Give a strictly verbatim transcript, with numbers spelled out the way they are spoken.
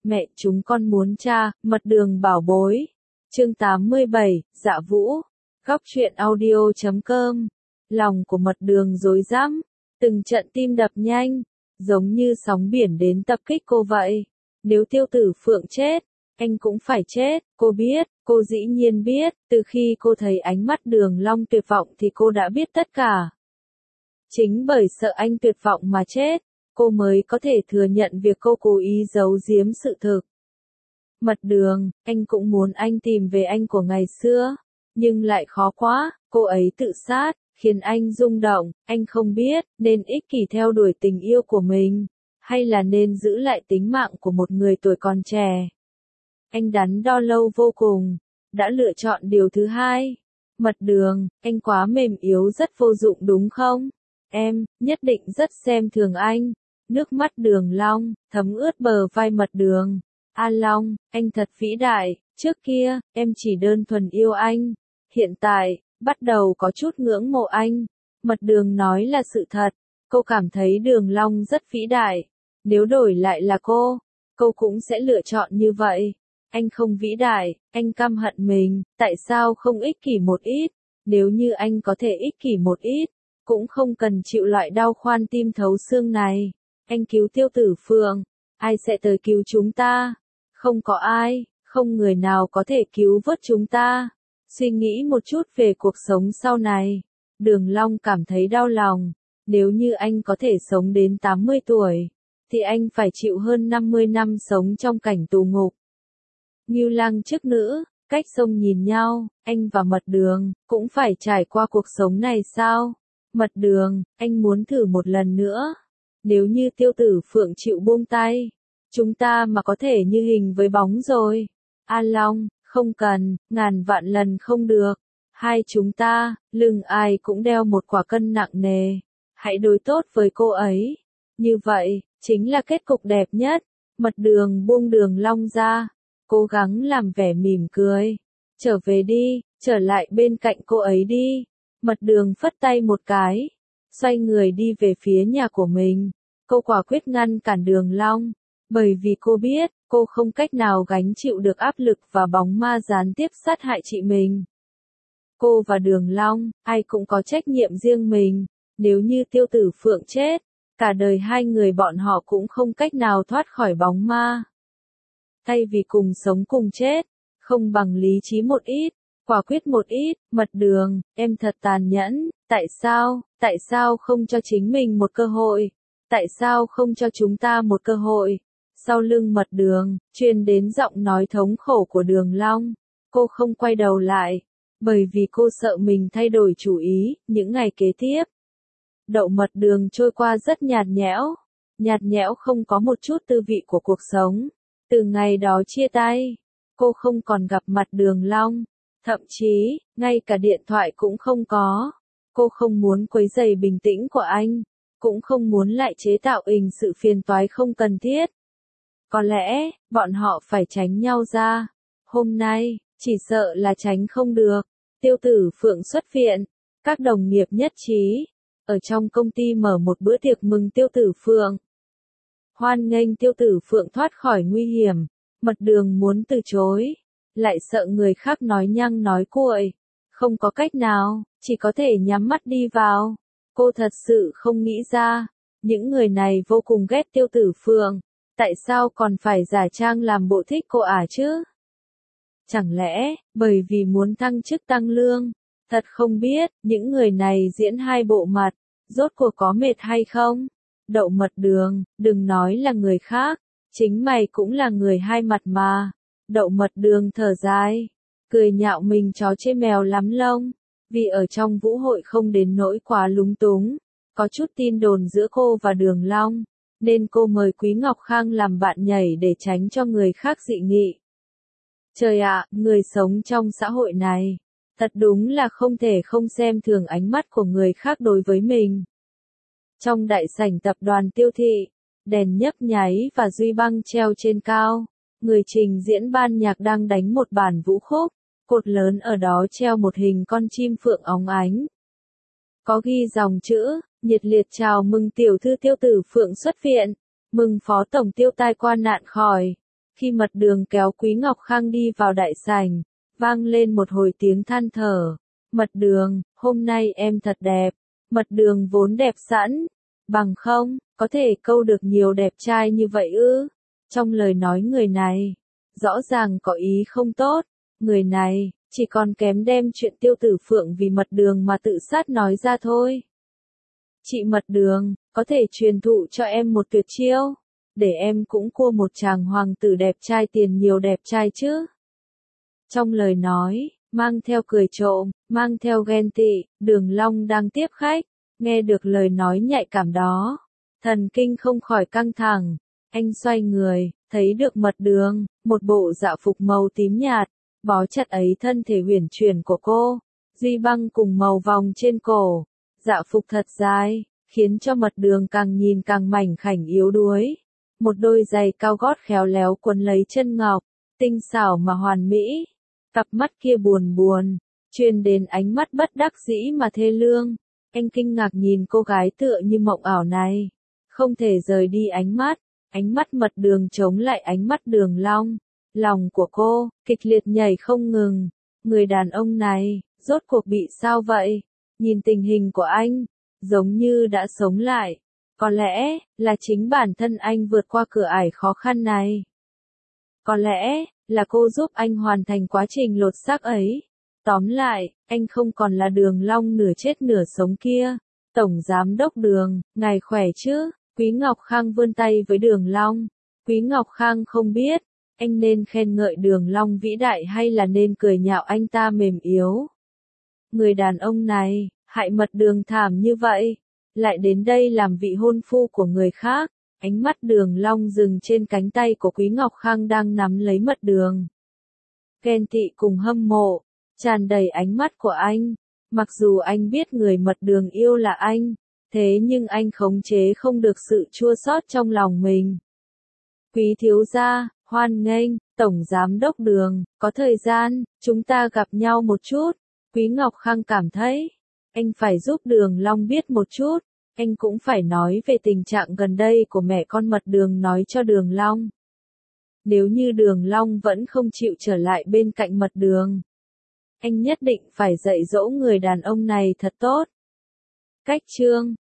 Mẹ chúng con muốn cha, mật đường bảo bối. Chương tám mươi bảy, Dạ Vũ. Góc truyện audio chấm com. Lòng của mật đường rối rắm, từng trận tim đập nhanh, giống như sóng biển đến tập kích cô vậy. Nếu Tiêu Tử Phượng chết, anh cũng phải chết, cô biết, cô dĩ nhiên biết, từ khi cô thấy ánh mắt Đường Long tuyệt vọng thì cô đã biết tất cả. Chính bởi sợ anh tuyệt vọng mà chết, cô mới có thể thừa nhận việc cô cố ý giấu giếm sự thực. Mật đường, anh cũng muốn anh tìm về anh của ngày xưa, nhưng lại khó quá, cô ấy tự sát, khiến anh rung động, anh không biết, nên ích kỷ theo đuổi tình yêu của mình, hay là nên giữ lại tính mạng của một người tuổi còn trẻ. Anh đắn đo lâu vô cùng, đã lựa chọn điều thứ hai. Mật đường, anh quá mềm yếu rất vô dụng đúng không? Em, nhất định rất xem thường anh. Nước mắt Đường Long, thấm ướt bờ vai mật đường. A Long, anh thật vĩ đại, trước kia, em chỉ đơn thuần yêu anh. Hiện tại, bắt đầu có chút ngưỡng mộ anh. Mật đường nói là sự thật, cô cảm thấy Đường Long rất vĩ đại. Nếu đổi lại là cô, cô cũng sẽ lựa chọn như vậy. Anh không vĩ đại, anh căm hận mình, tại sao không ích kỷ một ít? Nếu như anh có thể ích kỷ một ít, cũng không cần chịu loại đau khoan tim thấu xương này. Anh cứu Tiêu Tử Phượng, ai sẽ tới cứu chúng ta? Không có ai, không người nào có thể cứu vớt chúng ta. Suy nghĩ một chút về cuộc sống sau này, Đường Long cảm thấy đau lòng. Nếu như anh có thể sống đến tám mươi tuổi, thì anh phải chịu hơn năm mươi năm sống trong cảnh tù ngục. Ngưu Lăng chức nữ, cách sông nhìn nhau, anh và Mật Đường, cũng phải trải qua cuộc sống này sao? Mật Đường, anh muốn thử một lần nữa. Nếu như Tiêu Tử Phượng chịu buông tay, chúng ta mà có thể như hình với bóng rồi. A Long, không cần, ngàn vạn lần không được. Hai chúng ta, lưng ai cũng đeo một quả cân nặng nề. Hãy đối tốt với cô ấy. Như vậy, chính là kết cục đẹp nhất. Mật Đường buông Đường Long ra, cố gắng làm vẻ mỉm cười. Trở về đi, trở lại bên cạnh cô ấy đi. Mật Đường phất tay một cái, xoay người đi về phía nhà của mình. Cô quả quyết ngăn cản Đường Long, bởi vì cô biết, cô không cách nào gánh chịu được áp lực và bóng ma gián tiếp sát hại chị mình. Cô và Đường Long, ai cũng có trách nhiệm riêng mình. Nếu như Tiêu Tử Phượng chết, cả đời hai người bọn họ cũng không cách nào thoát khỏi bóng ma. Thay vì cùng sống cùng chết, không bằng lý trí một ít, quả quyết một ít. Mật Đường, em thật tàn nhẫn, tại sao, tại sao không cho chính mình một cơ hội, tại sao không cho chúng ta một cơ hội? Sau lưng Mật Đường, truyền đến giọng nói thống khổ của Đường Long. Cô không quay đầu lại, bởi vì cô sợ mình thay đổi chủ ý. Những ngày kế tiếp, Đậu Mật Đường trôi qua rất nhạt nhẽo, nhạt nhẽo không có một chút tư vị của cuộc sống. Từ ngày đó chia tay, cô không còn gặp mặt Đường Long, thậm chí, ngay cả điện thoại cũng không có. Cô không muốn quấy rầy bình tĩnh của anh, cũng không muốn lại chế tạo hình sự phiền toái không cần thiết. Có lẽ, bọn họ phải tránh nhau ra. Hôm nay, chỉ sợ là tránh không được. Tiêu Tử Phượng xuất viện, các đồng nghiệp nhất trí, ở trong công ty mở một bữa tiệc mừng Tiêu Tử Phượng. Hoan nghênh Tiêu Tử Phượng thoát khỏi nguy hiểm. Mật Đường muốn từ chối, lại sợ người khác nói nhăng nói cuội. Không có cách nào, chỉ có thể nhắm mắt đi vào. Cô thật sự không nghĩ ra, những người này vô cùng ghét Tiêu Tử Phượng. Tại sao còn phải giả trang làm bộ thích cô à chứ? Chẳng lẽ, bởi vì muốn thăng chức tăng lương? Thật không biết, những người này diễn hai bộ mặt, rốt cuộc có mệt hay không? Đậu Mật Đường, đừng nói là người khác, chính mày cũng là người hai mặt mà. Đậu Mật Đường thở dài, cười nhạo mình chó chê mèo lắm lông, vì ở trong vũ hội không đến nỗi quá lúng túng, có chút tin đồn giữa cô và Đường Long, nên cô mời Quý Ngọc Khang làm bạn nhảy để tránh cho người khác dị nghị. Trời ạ, người sống trong xã hội này, thật đúng là không thể không xem thường ánh mắt của người khác đối với mình. Trong đại sảnh tập đoàn Tiêu Thị, đèn nhấp nháy và duy băng treo trên cao, người trình diễn ban nhạc đang đánh một bản vũ khúc, cột lớn ở đó treo một hình con chim phượng óng ánh. Có ghi dòng chữ, nhiệt liệt chào mừng tiểu thư Tiêu Tử Phượng xuất viện, mừng phó tổng Tiêu tai qua nạn khỏi. Khi Mật Đường kéo Quý Ngọc Khang đi vào đại sảnh, vang lên một hồi tiếng than thở. Mật Đường, hôm nay em thật đẹp. Mật Đường vốn đẹp sẵn, bằng không, có thể câu được nhiều đẹp trai như vậy ư? Trong lời nói người này, rõ ràng có ý không tốt. Người này, chỉ còn kém đem chuyện Tiêu Tử Phượng vì Mật Đường mà tự sát nói ra thôi. Chị Mật Đường, có thể truyền thụ cho em một tuyệt chiêu, để em cũng cua một chàng hoàng tử đẹp trai tiền nhiều đẹp trai chứ. Trong lời nói, mang theo cười trộm, mang theo ghen tị, Đường Long đang tiếp khách, nghe được lời nói nhạy cảm đó. Thần kinh không khỏi căng thẳng, anh xoay người, thấy được Mật Đường, một bộ dạ phục màu tím nhạt, bó chặt ấy thân thể huyền chuyển của cô, duy băng cùng màu vòng trên cổ, dạ phục thật dài, khiến cho Mật Đường càng nhìn càng mảnh khảnh yếu đuối. Một đôi giày cao gót khéo léo quấn lấy chân ngọc, tinh xảo mà hoàn mỹ, cặp mắt kia buồn buồn, truyền đến ánh mắt bất đắc dĩ mà thê lương. Anh kinh ngạc nhìn cô gái tựa như mộng ảo này, không thể rời đi ánh mắt, ánh mắt Mật Đường chống lại ánh mắt Đường Long. Lòng của cô, kịch liệt nhảy không ngừng. Người đàn ông này, rốt cuộc bị sao vậy? Nhìn tình hình của anh, giống như đã sống lại. Có lẽ, là chính bản thân anh vượt qua cửa ải khó khăn này. Có lẽ, là cô giúp anh hoàn thành quá trình lột xác ấy. Tóm lại, anh không còn là Đường Long nửa chết nửa sống kia. Tổng Giám đốc Đường, ngài khỏe chứ? Quý Ngọc Khang vươn tay với Đường Long. Quý Ngọc Khang không biết, anh nên khen ngợi Đường Long vĩ đại hay là nên cười nhạo anh ta mềm yếu. Người đàn ông này, hại Mật Đường thảm như vậy, lại đến đây làm vị hôn phu của người khác. Ánh mắt Đường Long dừng trên cánh tay của Quý Ngọc Khang đang nắm lấy Mật Đường. Ghen tị cùng hâm mộ, tràn đầy ánh mắt của anh. Mặc dù anh biết người Mật Đường yêu là anh, thế nhưng anh khống chế không được sự chua xót trong lòng mình. Quý thiếu gia, hoan nghênh, Tổng Giám đốc Đường, có thời gian, chúng ta gặp nhau một chút. Quý Ngọc Khang cảm thấy, anh phải giúp Đường Long biết một chút, anh cũng phải nói về tình trạng gần đây của mẹ con Mật Đường nói cho Đường Long. Nếu như Đường Long vẫn không chịu trở lại bên cạnh Mật Đường, anh nhất định phải dạy dỗ người đàn ông này thật tốt. Cách chương